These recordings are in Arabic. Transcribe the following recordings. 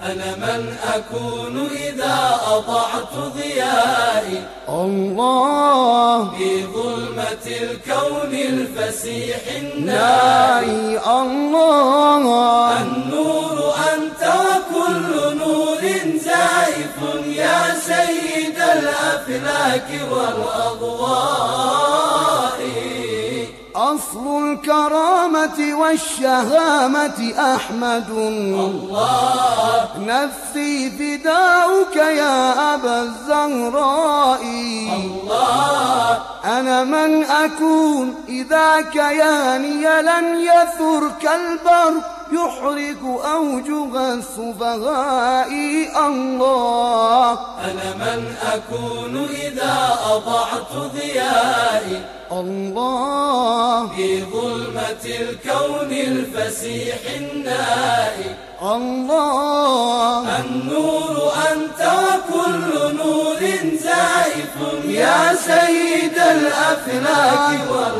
أنا من أكون إذا أضعت ضيائي الله في ظلمة الكون الفسيح النائي الله النور أنت وكل نور زائف يا سيد الأفلاك والأضواء أصل الكرامة والشهامة أحمد الله نفسي فداؤك يا أبا الزهراء الله أنا من أكون إذا كياني لن يثر كالبرق يحرق أوجه السفهاء الله أنا من أكون إذا أضعت ضيائي الله في ظلمة الكون الفسيح النائي الله النور أنت وكل نور زائف يا سيد الأفلاك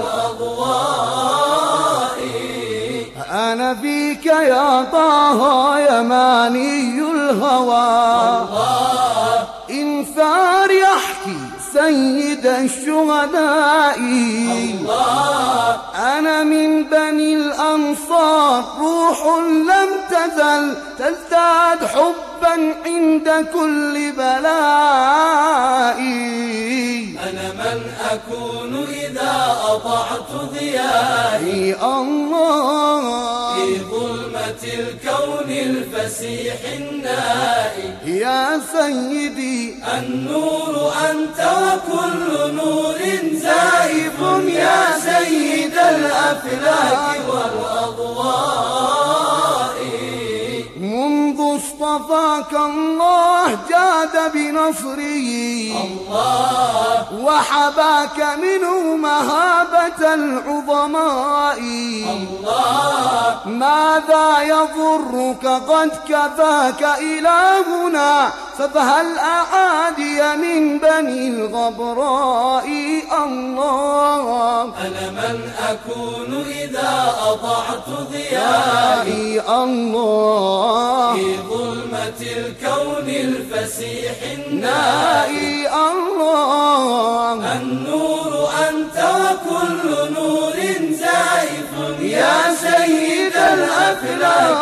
والأضواء أنا فيك يا طه يماني الهوى الله إن ثار يحكي سيد الشهداء الله أنا من بني الأنصار روح لم تزل تزداد حبا عند كل بلاء أنا من أكون إذا أضعت ضيائي الله في ظلمة الكون الفسيح النائي يا سيدي النور أنت وكل نور زائف يا سيد الأفلاك والأضواء منذ اصطفاك الله جاد بنصره الله وحباك منه مهابة العظماء الله ماذا يضرك قد كفاك إلهنا ففهل أعادي من بني الغبراء الله أنا من أكون إذا أضعت ضيائي الله في ظلمة الكون الفسيح نائي الله النور أنت وكل نور زائف يا سيد الأفلاك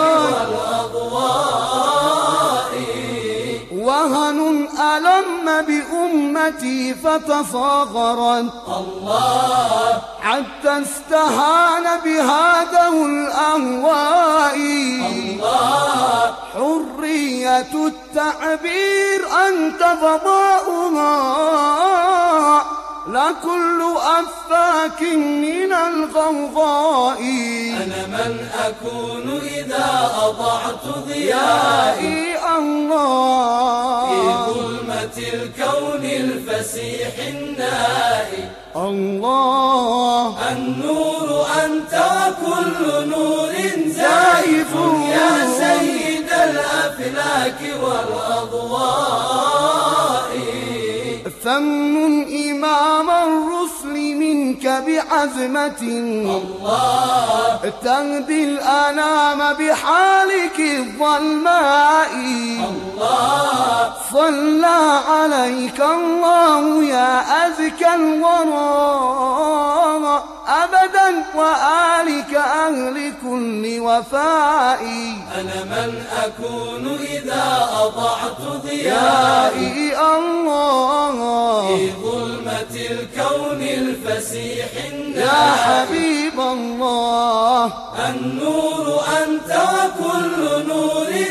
والأضواء وهن ألم بأمتي فتصاغرت الله حتى استهان بهذا الأهواء الله حرية التعبير أنت فضاؤها لا كل أفاك من الغوغاء أنا من أكون إذا أضعت ضيائي الله في ظلمة الكون الفسيح النائي الله النور أنت وكل نور زائف يا سيد الأفلاك والأضواء فم إمام الرسل منك بعزمة الله تهدي الأنام بحالك الظلماء الله صلى عليك الله يا أزكى الورى أبدا وآلك أهل كل وفاء أنا من أكون إذا أضعت ضيائي يا الله في ظلمة الكون الفسيح يا النائي حبيب الله النور أنت وكل نور